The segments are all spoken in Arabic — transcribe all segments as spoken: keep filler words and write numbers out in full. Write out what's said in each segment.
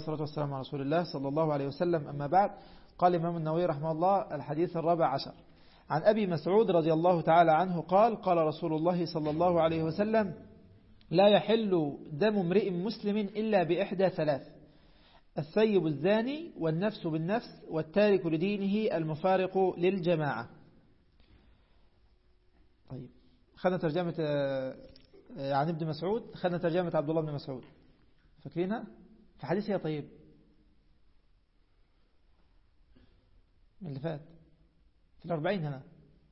والصلاة والسلام على رسول الله صلى الله عليه وسلم. أما بعد، قال الإمام النووي رحمه الله: الحديث الرابع عشر عن أبي مسعود رضي الله تعالى عنه قال: قال رسول الله صلى الله عليه وسلم: لا يحل دم امرئ مسلم إلا بإحدى ثلاث: الثيب الزاني، والنفس بالنفس، والتارك لدينه، المفارق للجماعة. طيب، خدنا ترجمة عن ابن مسعود، خدنا ترجمة عبد الله بن مسعود، فاكرينها في حديث هي طيب من اللي فات في الأربعين هنا.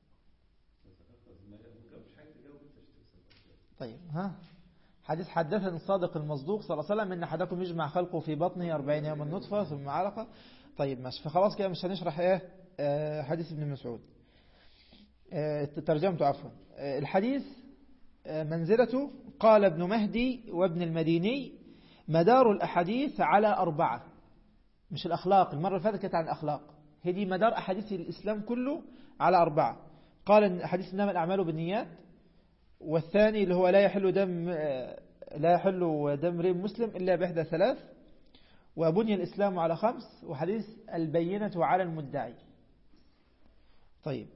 طيب، ها حديث: حدثنا الصادق المصدوق صلى الله عليه وسلم إن أحدكم يجمع خلقه في بطنه أربعين يوما نطفة ثم علقة. طيب ماشي، فخلاص كده مش هنشرح ايه آه حديث ابن مسعود، آه ترجمته عفوا. آه الحديث آه منزلته: قال ابن مهدي وابن المديني: مدار الأحاديث على أربعة. مش الأخلاق، المرة اللي فاتت كانت عن الأخلاق، هي دي مدار أحاديث الإسلام كله على أربعة. قال حديث إنما الأعمال بالنيات، والثاني اللي هو لا يحل دم لا يحل دم امرئ مسلم إلا بإحدى ثلاث، وبني الإسلام على خمس، وحديث البينة على المدعي. طيب،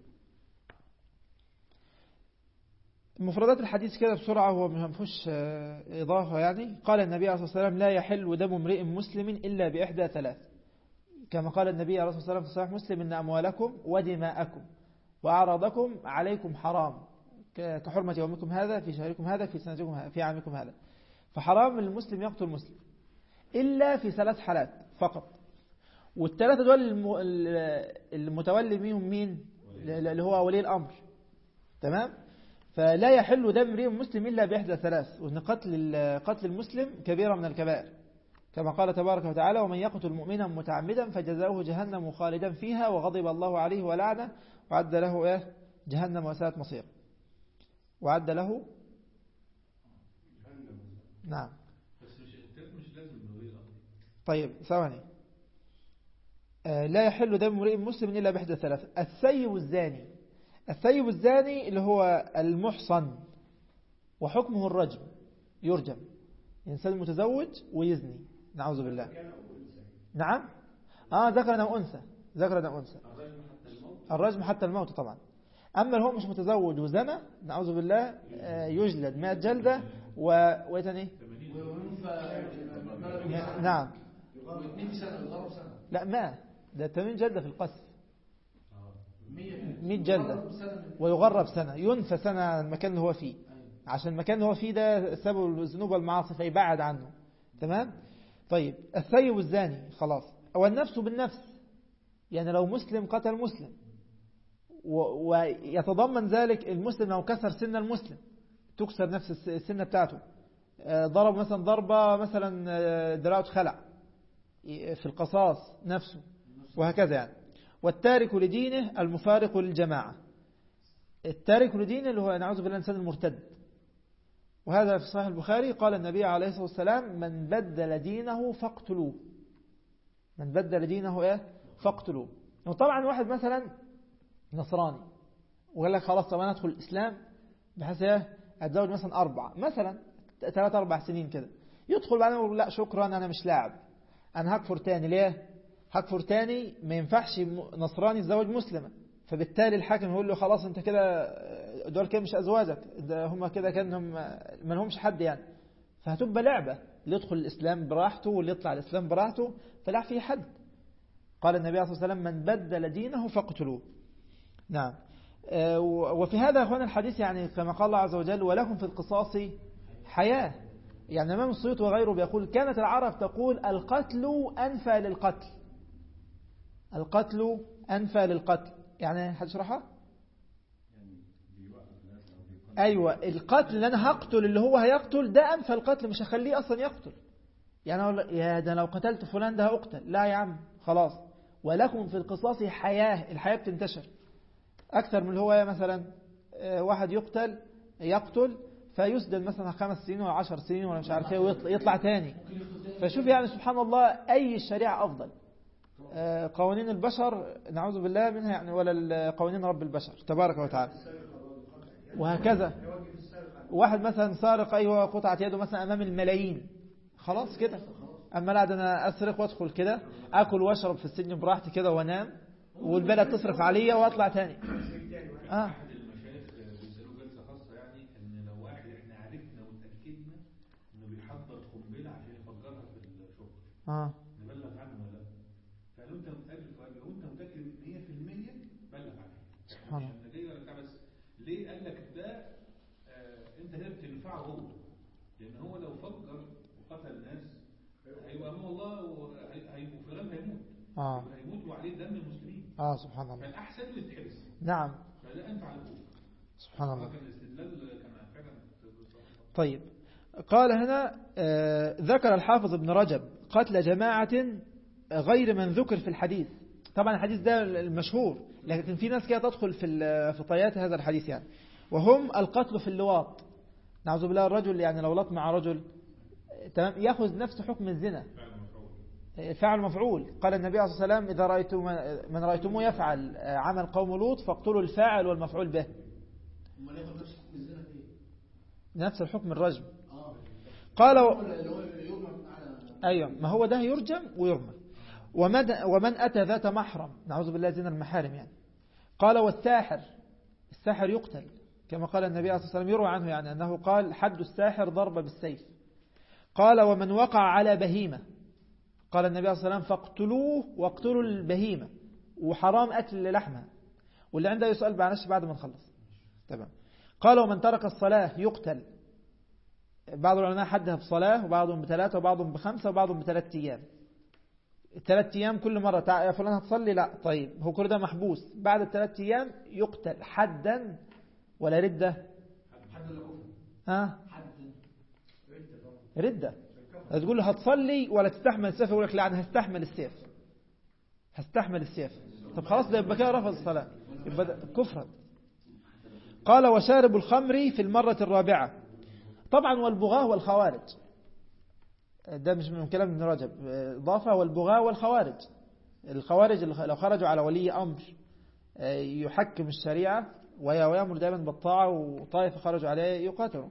مفردات الحديث كده بسرعة، هو ما فيهوش إضافة يعني. قال النبي عليه الصلاة والسلام: لا يحل دم امرئ مسلم إلا بإحدى ثلاث، كما قال النبي عليه الصلاة والسلام في صحيح مسلم: إن أموالكم ودماءكم وأعراضكم عليكم حرام كحرمة يومكم هذا في شهركم هذا في سنتكم هذا في عامكم هذا. فحرام المسلم يقتل المسلم إلا في ثلاث حالات فقط، والثلاثة دول المتولي منهم مين؟ اللي هو ولي الأمر. تمام؟ فلا يحل دم امرئ مسلم إلا بإحدى ثلاث، وأن قتل قتل المسلم كبيرة من الكبائر، كما قال تبارك وتعالى: ومن يقتل مؤمنا متعمدا فجزاؤه جهنم خالدا فيها وغضب الله عليه ولعنه وعد له إيه؟ جهنم وساءت مصير، وعد له نعم. طيب ثواني. آه لا يحل دم امرئ مسلم إلا بإحدى ثلاث: الثيب الزاني. الثيب الزاني اللي هو المحصن، وحكمه الرجم، يرجم، إنسان متزوج ويزني، نعوذ بالله. نعم، آه ذكر أو أنثى، ذكر أو أنثى، الرجم حتى الموت طبعا. أما اللي هو مش متزوج وزنى، نعوذ بالله، آه يجلد مئة جلدة و ويتني نعم لا ما ده ثمانين جلدة في القذف، مئة جلدة ويغرب سنة، ينفى سنة عن المكان اللي هو فيه، عشان المكان اللي هو فيه ده سبب الذنوب والمعاصي فيبعد عنه. تمام. طيب، الثيب الزاني خلاص. أو النفس بالنفس، يعني لو مسلم قتل مسلم، ويتضمن ذلك المسلم لو كسر سن المسلم، تكسر نفس السنة بتاعته، ضرب مثلا ضربة مثلا دراعه خلع، في القصاص نفسه، وهكذا يعني. والتارك لدينه المفارق للجماعة. التارك لدينه اللي هو نعوذ بالله الإنسان المرتد، وهذا في صحيح البخاري. قال النبي عليه الصلاة والسلام: من بدل دينه فاقتلوه. من بدل دينه ايه فاقتلوه. وطبعا واحد مثلا نصراني وقال لك خلاص طب انا ادخل الاسلام بحيث ايه اتزوج مثلا اربعة مثلا ثلاث اربع سنين كده، يدخل بعدين يقول لا شكرا انا مش لاعب، انا هكفر تاني. ليه هكفر تاني؟ ما ينفعش نصراني يتزوج مسلمة، فبالتالي الحاكم يقول له خلاص انت كده دول كده مش ازواجك، هم كده كانهم ما لهمش حد يعني. فهتبقى لعبة، اللي يدخل الاسلام براحته واللي يطلع الاسلام براحته، فلا في حد. قال النبي صلى الله عليه وسلم: من بدل دينه فاقتلوه. نعم. وفي هذا هنا الحديث يعني كما قال الله عز وجل: ولكم في القصاص حياة. يعني الإمام السيوطي وغيره بيقول: كانت العرب تقول القتل أنفى للقتل. القتل أنفى للقتل، يعني هتشرحها؟ أيوة، القتل اللي أنا هقتل اللي هو هيقتل ده أنفى القتل، مش هخليه أصلا يقتل. يعني يا ده لو قتلت فلان ده هقتل، لا يا عم خلاص. ولكم في القصاص حياة، الحياة بتنتشر أكثر من اللي هو مثلا واحد يقتل يقتل فيسجن مثلا خمس سنين ولا عشر سنين ولا مش عارف ايه ويطلع تاني. فشوف يعني سبحان الله أي الشريعة أفضل. قوانين البشر نعوذ بالله منها يعني، ولا قوانين رب البشر تبارك وتعالى. وهكذا واحد مثلا سارق أيوة قطعة يده مثلا أمام الملايين، خلاص كده أما لا، ده أنا أسرق وأدخل كده أكل وأشرب في السجن براحتي كده وأنام، والبلد تصرف عليا وأطلع تاني. آه. أحد المشايخ بيسألوا جلسة خاصة يعني إن لو واحد إحنا عرفنا وتأكدنا إنه بيحضر قنبلة عشان يفجرها في الشغل، آه. نبلغ عنه ولا لا؟ فقالوا أنت متأكد؟ لو أنت متأكد مية في المية بلغ عنه. سبحان الله. مش جاي ولا بتاع، بس ليه قال لك ده؟ آه أنت هنا بتنفعه هو، لأن هو لو فجر وقتل الناس هيبقى أمام الله وهيبقوا في غم هيموت. آه. هيموت وعليه دم المسلمين. آه سبحان الله. فالأحسن اللي تحبس. نعم. فده أنفع لكم. سبحان الله. كان الاستدلال كان فعلا. طيب، قال هنا آه ذكر الحافظ ابن رجب قتل جماعة غير من ذكر في الحديث. طبعا الحديث ده المشهور، لكن في ناس كده تدخل في في طيات هذا الحديث يعني، وهم القتل في اللواط. نعوذ بالله، الرجل يعني لو لط مع رجل تمام ياخذ نفس حكم الزنا، فعل مفعول. قال النبي عليه الصلاة والسلام: إذا رأيتم من رأيتموه يفعل عمل قوم لوط فاقتلوا الفاعل والمفعول به. نفس الحكم الرجم. قال و... أيوة، ما هو ده يرجم ويرمى. ومن, ومن أتى ذات محرم، نعوذ بالله، زنا المحارم يعني. قال: والساحر، الساحر يقتل، كما قال النبي عليه الصلاة والسلام، يروى عنه يعني أنه قال: حد الساحر ضرب بالسيف. قال: ومن وقع على بهيمة، قال النبي عليه الصلاة والسلام: فاقتلوه واقتلوا البهيمة، وحرام أكل لحمها. واللي عنده يسأل بعناش بعد ما نخلص. تمام. قال: ومن ترك الصلاة يقتل. بعض العلماء حدها بصلاة، وبعضهم بثلاثة، وبعضهم بخمسة، وبعضهم بثلاثة أيام. الثلاث أيام كل مرة تع... يا فلان هتصلي، لا طيب هو كل ده محبوس. بعد الثلاث أيام يقتل حدا ولا ردة؟ حد ولا كفر؟ ها؟ ردة. تقول له هتصلي ولا تستحمل السيف؟ يقول لك لا أنا هستحمل السيف، هستحمل السيف. طب خلاص، ده يبقى كده رفض الصلاة، يبقى كفرا. قال: وشارب الخمر في المرة الرابعة. طبعا والبغاة والخوارج، ده مش من كلام ابن رجب، إضافة: والبغاة والخوارج. الخوارج لو خرجوا على ولي أمر يحكم الشريعة ويأمر دائما بالطاعة، وطائفة خرجوا عليه يقاتلوا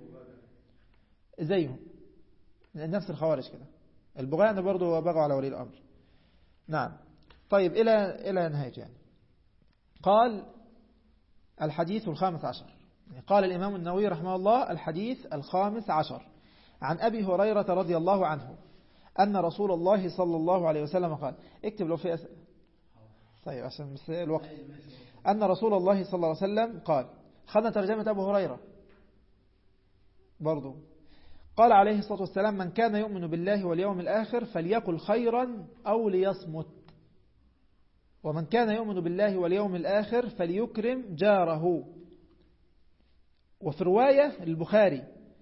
زيهم، نفس الخوارج كده. البغاة أنه برضو بغوا على ولي الأمر. نعم. طيب، إلى إلى نهاية يعني. قال: الحديث الخامس عشر. قال الإمام النووي رحمه الله: الحديث الخامس عشر عن أبي هريرة رضي الله عنه أن رسول الله صلى الله عليه وسلم قال. اكتب لو في أسئلة. طيب عشان الوقت. أن رسول الله صلى الله عليه وسلم قال. خدنا ترجمة أبو هريرة برضو. قال عليه الصلاة والسلام: من كان يؤمن بالله واليوم الآخر فليقل خيرا أو ليصمت، ومن كان يؤمن بالله واليوم الآخر فليكرم جاره. وفي رواية البخاري: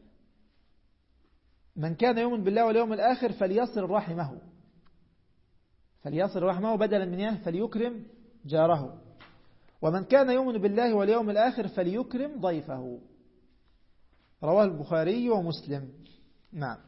من كان يؤمن بالله واليوم الآخر فليصل رحمه، فليصل رحمه بدلا من يه فليكرم جاره. ومن كان يؤمن بالله واليوم الآخر فليكرم ضيفه. رواه البخاري ومسلم. نعم.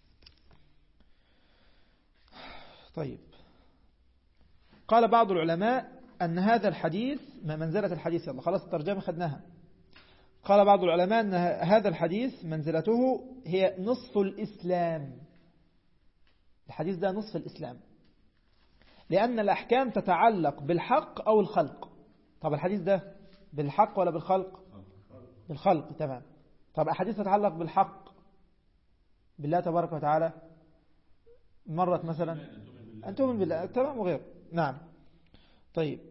طيب، قال بعض العلماء أن هذا الحديث ما منزلة الحديث، يلا خلاص الترجمة خدناها. قال بعض العلماء أن هذا الحديث منزلته هي نصف الإسلام. الحديث ده نصف الإسلام، لأن الأحكام تتعلق بالحق أو الخلق. طب الحديث ده بالحق ولا بالخلق؟ بالخلق. تمام. طب الحديث تتعلق بالحق بالله تبارك وتعالى، مرت مثلا أن تؤمن بالله، تمام، وغيره. نعم. طيب،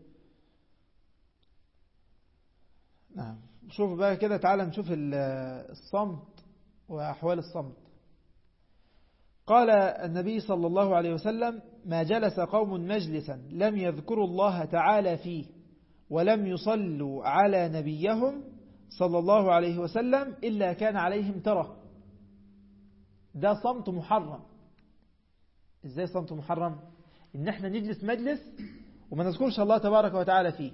نعم. شوف بقى كده، تعالى نشوف الصمت وأحوال الصمت. قال النبي صلى الله عليه وسلم: ما جلس قوم مجلسا لم يذكروا الله تعالى فيه ولم يصلوا على نبيهم صلى الله عليه وسلم إلا كان عليهم ترى. ده صمت محرم. إزاي صمت محرم؟ إن احنا نجلس مجلس وما نذكرش الله تبارك وتعالى فيه.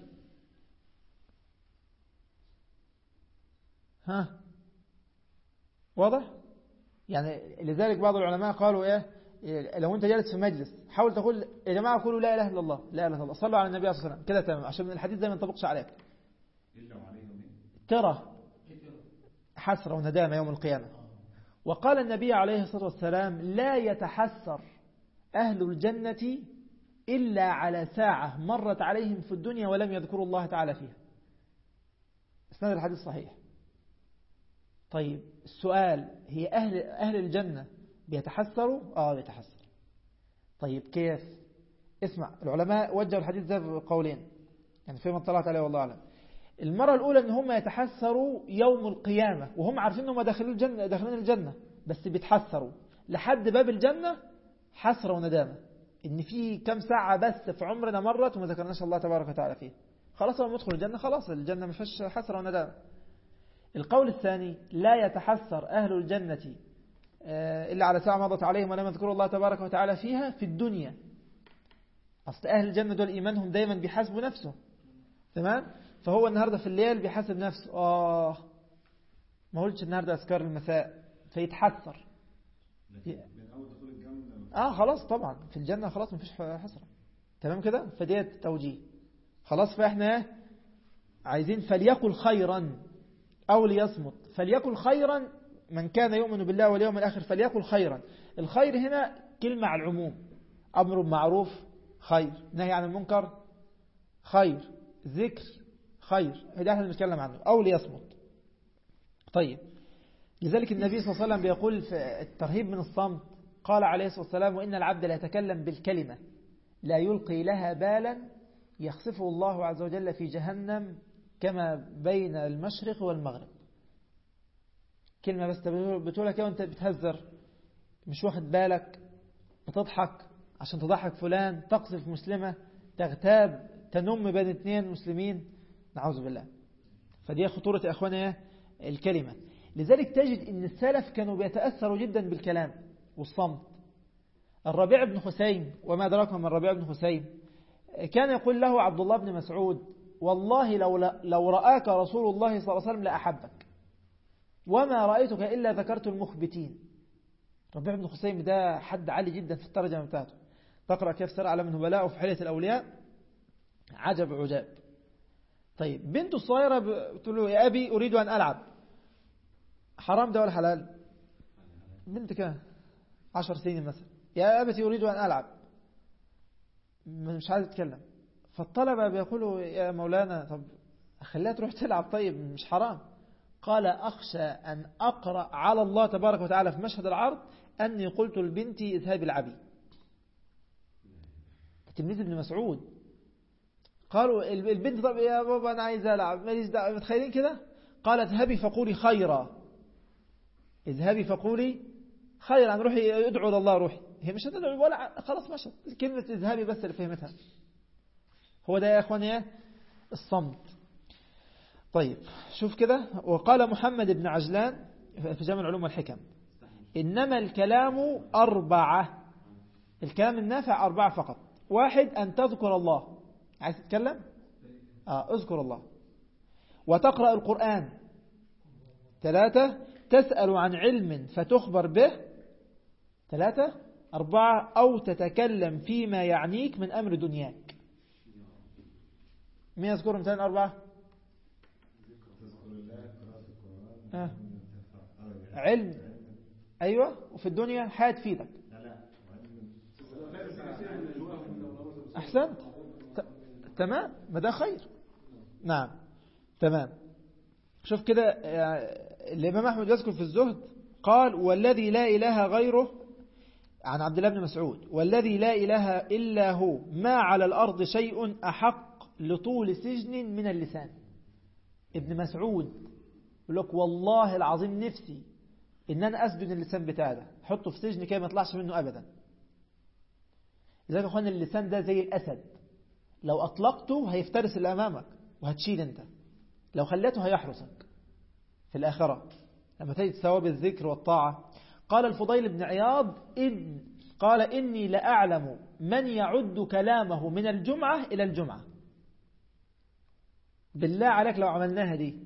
ها، واضح؟ يعني لذلك بعض العلماء قالوا ايه، لو انت جالس في مجلس حاول تقول: يا جماعه قولوا لا اله الا الله، لا اله الا الله، صلوا على النبي صلى الله عليه وسلم، كده تمام، عشان الحديث ده ما ينطبقش عليك. ترى حسرة وندامة يوم القيامة. وقال النبي عليه الصلاة والسلام لا يتحسر أهل الجنة إلا على ساعة مرت عليهم في الدنيا ولم يذكروا الله تعالى فيها. اسناد الحديث صحيح. طيب السؤال، هي أهل, أهل الجنة بيتحسروا؟ آه بيتحسر. طيب كيف؟ اسمع، العلماء وجهوا الحديث ده بقولين يعني فيما اطلعت عليه والله أعلم. المرة الأولى أن هم يتحسروا يوم القيامة وهم عارفين أنهم داخلين الجنة, داخلين الجنة بس بيتحسروا لحد باب الجنة حسرة وندامة إن في كم ساعة بس في عمرنا مرت وما ذكرناش الله تبارك وتعالى فيه. خلاص لما ندخل الجنة خلاص الجنة ما فيش حسرة وندامة. القول الثاني لا يتحسر أهل الجنة إلا على ساعة مضت عليهم ولم يذكروا الله تبارك وتعالى فيها في الدنيا. أصل أهل الجنة دول إيمانهم دايما بيحاسبوا نفسه، تمام؟ فهو النهاردة في الليل بيحاسب نفسه، آه ما قلتش النهاردة أذكار المساء فيتحسر. آه خلاص طبعا في الجنة خلاص مفيش حسرة، تمام كده؟ فديت توجيه خلاص. فإحنا عايزين فليقل خيرا أو ليصمت. فليقل خيرا من كان يؤمن بالله واليوم الآخر فليقل خيرا. الخير هنا كلمة على العموم، أمر معروف خير، نهي عن المنكر خير، ذكر خير، هذا احنا بنتكلم عنه. أو ليصمت. طيب لذلك النبي صلى الله عليه وسلم بيقول في الترهيب من الصمت، قال عليه الصلاة والسلام وإن العبد لا يتكلم بالكلمة لا يلقي لها بالا يخسفه الله عز وجل في جهنم كما بين المشرق والمغرب. كلمة بس بتقولها كده وانت بتهزر مش واخد بالك، بتضحك عشان تضحك فلان، تقذف مسلمة، تغتاب، تنم بين اثنين مسلمين، نعوذ بالله. فدي خطورة يا أخوانا الكلمة. لذلك تجد ان السلف كانوا بيتأثروا جدا بالكلام والصمت. الربيع بن حسين، وما أدراك من الربيع بن حسين، كان يقول له عبد الله بن مسعود والله لو, لو رآك رسول الله صلى الله عليه وسلم لأحبك وما رأيتك إلا ذكرت المخبتين. الربيع بن حسين ده حد عالي جدا في الترجمة بتاعته، تقرأ كيف سر على من هبلاء وفي حلية الأولياء، عجب عجاب. طيب بنته الصغيرة بتقول له يا أبي أريد أن ألعب. حرام ده ولا حلال؟ بنت كان عشر سنين مثلا، يا أبتي أريد أن ألعب، مش عايز تتكلم. فالطلبة بيقولوا يا مولانا طب خليها تروح تلعب، طيب مش حرام. قال أخشى أن أقرأ على الله تبارك وتعالى في مشهد العرض أني قلت لبنتي اذهبي العبي. تلميذ ابن مسعود. قالوا البنت طب يا بابا أنا عايز ألعب، ماليش دعوة، متخيلين كده؟ قال اذهبي فقولي خيرا، اذهبي فقولي خيرا، روحي ادعو لله، روحي. هي مش هتدعو ولا خلاص مشت، كلمة اذهبي بس اللي فهمتها. هو ده يا اخواني الصمت. طيب شوف كده، وقال محمد بن عجلان في جامع العلوم والحكم إنما الكلام أربعة، الكلام النافع أربعة فقط. واحد أن تذكر الله، عايز تتكلم آه اذكر الله، وتقرأ القرآن. ثلاثة تسأل عن علم فتخبر به. ثلاثة أربعة أو تتكلم فيما يعنيك من أمر دنياك. مين يذكرهم ثاني أربعة؟ آه. علم، أيوة، وفي الدنيا حياة تفيدك. أحسنت، تمام، ما ده خير. نعم تمام. شوف كده الإمام أحمد يذكر في الزهد قال والذي لا إله غيره عن عبد الله بن مسعود والذي لا إله إلا هو ما على الأرض شيء أحق لطول سجن من اللسان. ابن مسعود يقول لك والله العظيم نفسي إن أنا أسجن اللسان بتاعي ده، حطه في سجن كي ما يطلعش منه أبدا. إذا يا أخوان اللسان ده زي الأسد، لو أطلقته هيفترس اللي أمامك وهتشيل أنت، لو خليته هيحرسك في الآخرة لما تجد ثواب الذكر والطاعة. قال الفضيل بن عياض إن قال إني لأعلم من يعد كلامه من الجمعة إلى الجمعة. بالله عليك لو عملناها دي.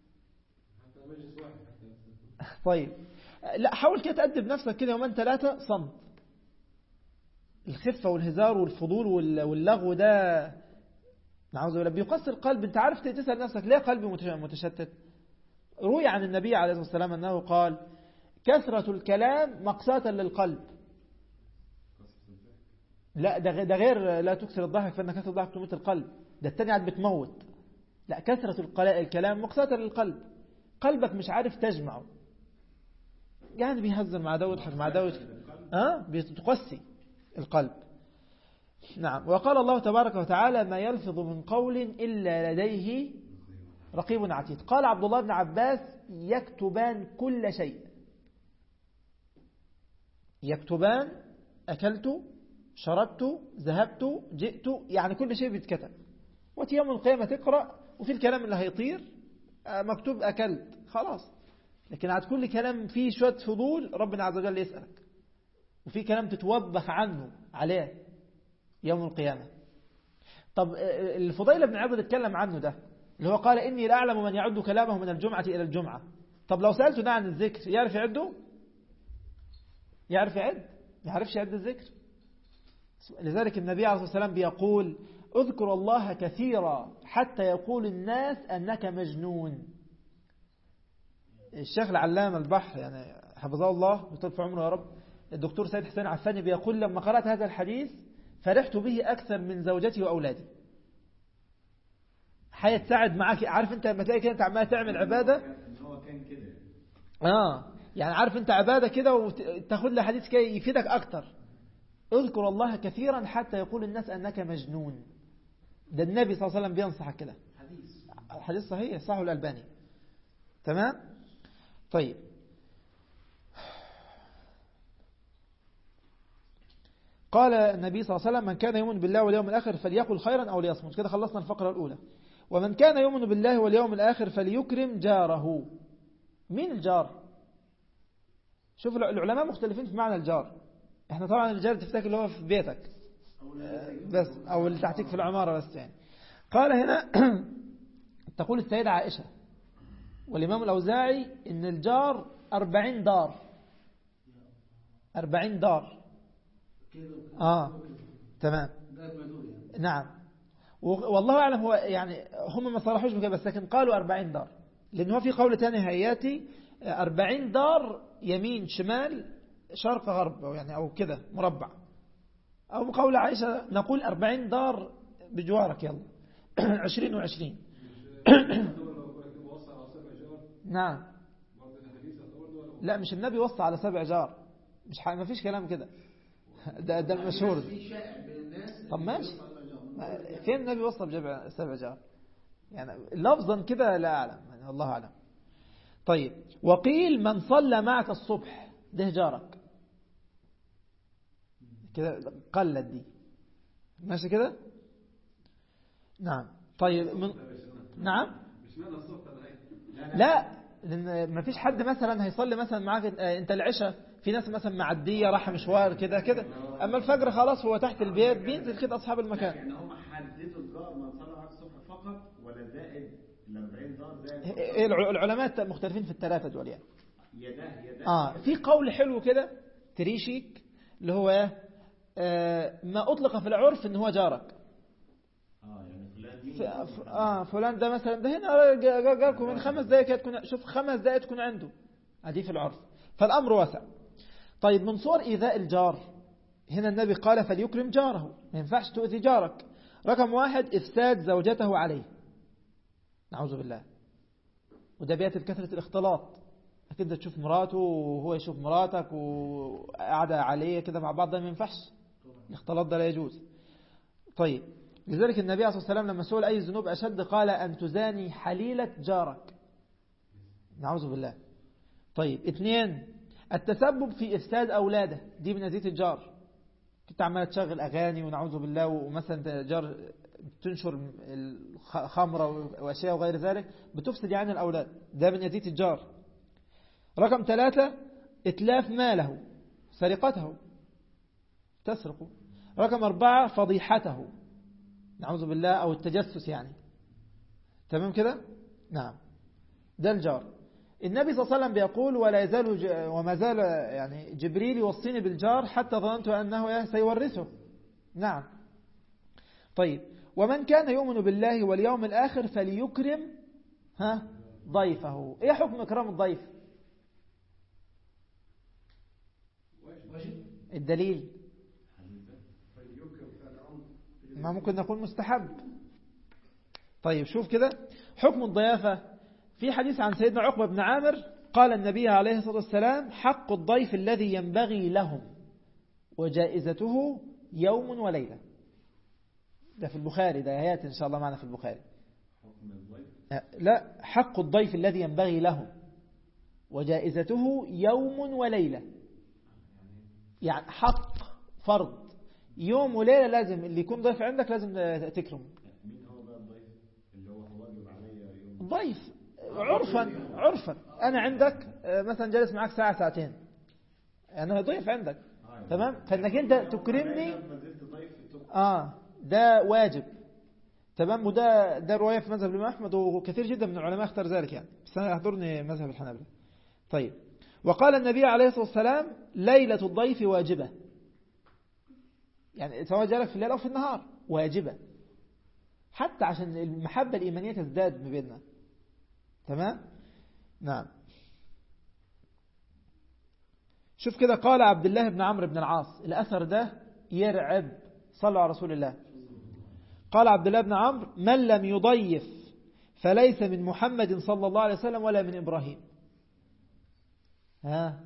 طيب لا حاول كده تأدب نفسك كده يومين ثلاثة صمت. الخفة والهزار والفضول واللغو ده نعوذ بالله بيقصر القلب. انت عارف تسأل نفسك ليه قلبي متشتت؟ روي عن النبي عليه الصلاة والسلام أنه قال كثرة الكلام مقساة للقلب. لا ده ده غير لا تكثر الضحك فإن كثرة الضحك تموت القلب، ده التاني عاد بتموت. لا كثرة الكلام مقساة للقلب، قلبك مش عارف تجمعه، يعني بيهزر مع ده ويضحك مع ده اه بتقسي القلب. نعم. وقال الله تبارك وتعالى ما يلفظ من قول إلا لديه رقيب عتيد. قال عبد الله بن عباس يكتبان كل شيء، يكتبان أكلت شربت ذهبت جئت، يعني كل شيء بيتكتب. وفي يوم القيامة تقرأ وفي الكلام اللي هيطير مكتوب أكلت خلاص، لكن عاد كل كلام فيه شوية فضول ربنا عز وجل يسألك، وفي كلام تتوبخ عنه عليه يوم القيامة. طب الفضيل بن عبد اتكلم عنه ده اللي هو قال إني لا أعلم من يعد كلامه من الجمعة إلى الجمعة. طب لو سألته ده عن الذكر يعرف يعده؟ يعرف يعد؟ يعرفش يعد الذكر. لذلك النبي عليه الصلاة والسلام بيقول اذكر الله كثيرا حتى يقول الناس أنك مجنون. الشيخ العلامة البحر يعني حفظه الله ويطول في عمره يا رب، الدكتور سيد حسين عفاني بيقول لما قرأت هذا الحديث فرحت به أكثر من زوجتي وأولادي. هيتساعد معاك، عارف انت لما تلاقي كده انت عمال تعمل عبادة هو كان كده اه يعني عارف انت عبادة كده وتاخد له حديث كده يفيدك أكتر. اذكر الله كثيرا حتى يقول الناس أنك مجنون. ده النبي صلى الله عليه وسلم بينصحك كده، حديث حديث صحيح صحه الألباني. تمام. طيب قال النبي صلى الله عليه وسلم من كان يؤمن بالله واليوم الآخر فليقل خيرا أو ليصمت. كده خلصنا الفقرة الأولى. ومن كان يؤمن بالله واليوم الآخر فليكرم جاره. مين الجار؟ شوف العلماء مختلفين في معنى الجار. احنا طبعا الجار تفتكر اللي هو في بيتك بس أو اللي تحتك في العمارة بس يعني. قال هنا تقول السيدة عائشة والإمام الأوزاعي إن الجار أربعين دار، أربعين دار. آه تمام. نعم. والله أعلم هو يعني هم ما صرحوش بكده بس لكن قالوا أربعين دار، لأن هو في قول تاني هياتي أربعين دار يمين شمال شرق غرب يعني أو كده مربع، أو بقول عائشة نقول أربعين دار بجوارك يلا عشرين وعشرين. نعم. لا مش النبي وصى على سبع جار، مش ما فيش كلام كده، ده ده المشهور. طب ماشي فين النبي وصى بجمع سبع جار يعني لفظا كده لا أعلم يعني الله أعلم. طيب وقيل من صلى معك الصبح ده جارك كده قلت دي ماشي كده. نعم. طيب من... نعم لا لأن ما فيش حد مثلا هيصلي مثلا معاك انت العشاء، في ناس مثلا معدية راح مشوار كده كده، اما الفجر خلاص هو تحت البيت بينزل كده اصحاب المكان. يعني هم حددوا الدار من صلى معاك الصبح فقط ولا زائد ال أربعين دار زائد؟ العلماء مختلفين في الثلاثه دول يعني. يده يده اه في قول حلو كده تريشيك اللي هو آه ما اطلق في العرف ان هو جارك. اه يعني فلان ف... اه فلان ده مثلا ده هنا جاركم من خمس دقائق تكون، شوف خمس دقائق تكون عنده، ادي في العرف فالامر واسع. طيب من صور ايذاء الجار هنا النبي قال فليكرم جاره، ما ينفعش تؤذي جارك. رقم واحد إفساد زوجته عليه، نعوذ بالله، وده بيأتي بكثرة الاختلاط، أكيد تشوف مراته وهو يشوف مراتك وقعدة عليه كده مع بعض، ده ما ينفعش، الاختلاط ده لا يجوز. طيب لذلك النبي عليه الصلاة والسلام لما سئل أي الذنوب أشد قال أن تزاني حليلة جارك، نعوذ بالله. طيب اثنين التسبب في إفساد أولاده، دي من أذية الجار، كنت عمالة تشغل أغاني ونعوذ بالله، ومثلا جار تنشر الخمرة وأشياء وغير ذلك بتفسد يعني الأولاد، ده من أذية الجار. رقم ثلاثة إتلاف ماله، سرقته، تسرقه. رقم أربعة فضيحته، نعوذ بالله، أو التجسس يعني، تمام كده؟ نعم، ده الجار. النبي صلى الله عليه وسلم بيقول ولا يزال ج... وما زال يعني جبريل يوصيني بالجار حتى ظننت أنه سيورثه. نعم. طيب ومن كان يؤمن بالله واليوم الآخر فليكرم ها ضيفه. ايه حكم إكرام الضيف؟ الدليل ما ممكن نقول مستحب. طيب شوف كده حكم الضيافة في حديث عن سيدنا عقبة بن عامر قال النبي عليه الصلاة والسلام حق الضيف الذي ينبغي لهم وجائزته يوم وليلة. ده في البخاري، ده آيات إن شاء الله معنا في البخاري. لا، حق الضيف الذي ينبغي لهم وجائزته يوم وليلة، يعني حق فرض يوم وليلة لازم اللي يكون ضيف عندك لازم تكرمه. مين هو بقى الضيف اللي هو واجب عليا يوم؟ ضيف عرفا عرفا أنا عندك مثلا جالس معك ساعة ساعتين، أنا ضيف عندك تمام، فإنك أنت تكرمني آه ده واجب تمام. وده ده رواية في مذهب الإمام أحمد وكثير جدا من العلماء اختار ذلك يعني، بس أنا أحضرني مذهب الحنابلة. طيب وقال النبي عليه الصلاة والسلام ليلة الضيف واجبة، يعني سواء جالك في الليل أو في النهار واجبة، حتى عشان المحبة الإيمانية تزداد ما بيننا. تمام. نعم. شوف كده قال عبد الله بن عمرو بن العاص، الأثر ده يرعب، صلوا على رسول الله. قال عبد الله بن عمرو من لم يضيف فليس من محمد صلى الله عليه وسلم ولا من إبراهيم. ها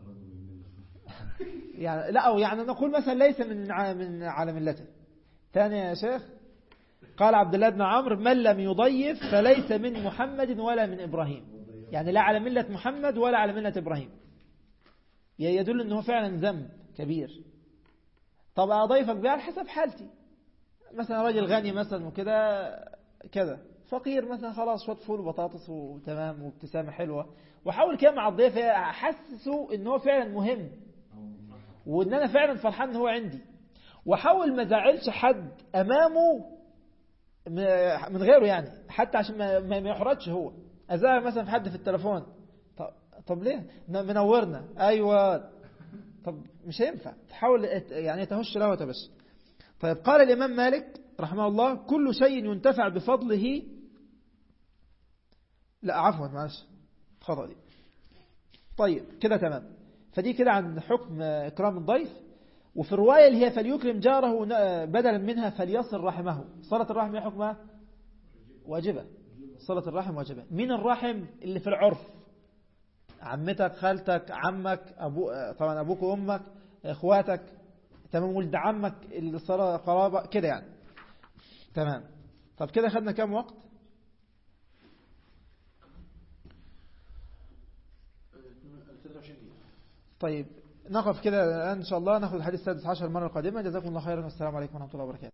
يعني لا، أو يعني نقول مثلا ليس من من على ملته. ثاني يا شيخ قال عبد الله بن عمرو من لم يضيف فليس من محمد ولا من إبراهيم، يعني لا على ملة محمد ولا على ملة إبراهيم، يدل أنه فعلا ذنب كبير. طب أضيفك بها على حسب حالتي، مثلا راجل غني مثلا وكده كده، فقير مثلا خلاص شوية فول وبطاطس وتمام وابتسامة حلوة، وحاول كده مع الضيف أحسسه أنه هو فعلا مهم وأن أنا فعلا فرحان أنه هو عندي، وحاول ما زعلش حد أمامه من غيره، يعني حتى عشان ما ما يحرجش هو. أزعل مثلا في حد في التلفون، طب, طب ليه منورنا أيوة، طب مش هينفع، تحاول يعني تهش له وتبش. طيب قال الإمام مالك رحمه الله كل شيء ينتفع بفضله، لا عفوا معلش خطأ دي. طيب كده تمام، فدي كده عن حكم إكرام الضيف. وفي الرواية اللي هي فليكرم جاره بدلا منها فليصل رحمه، صلة الرحم يا حكمها واجبة، صلة الرحم واجبة. من الرحم اللي في العرف، عمتك خالتك عمك أبو، طبعا أبوك وأمك إخواتك تمام، ولد عمك اللي صار قرابة كده يعني. تمام. طب كده خدنا كام وقت؟ طيب نقف كده الآن إن شاء الله، نأخذ الحديث السادس عشر المرة القادمة. جزاكم الله خيرا والسلام عليكم ورحمة الله وبركاته.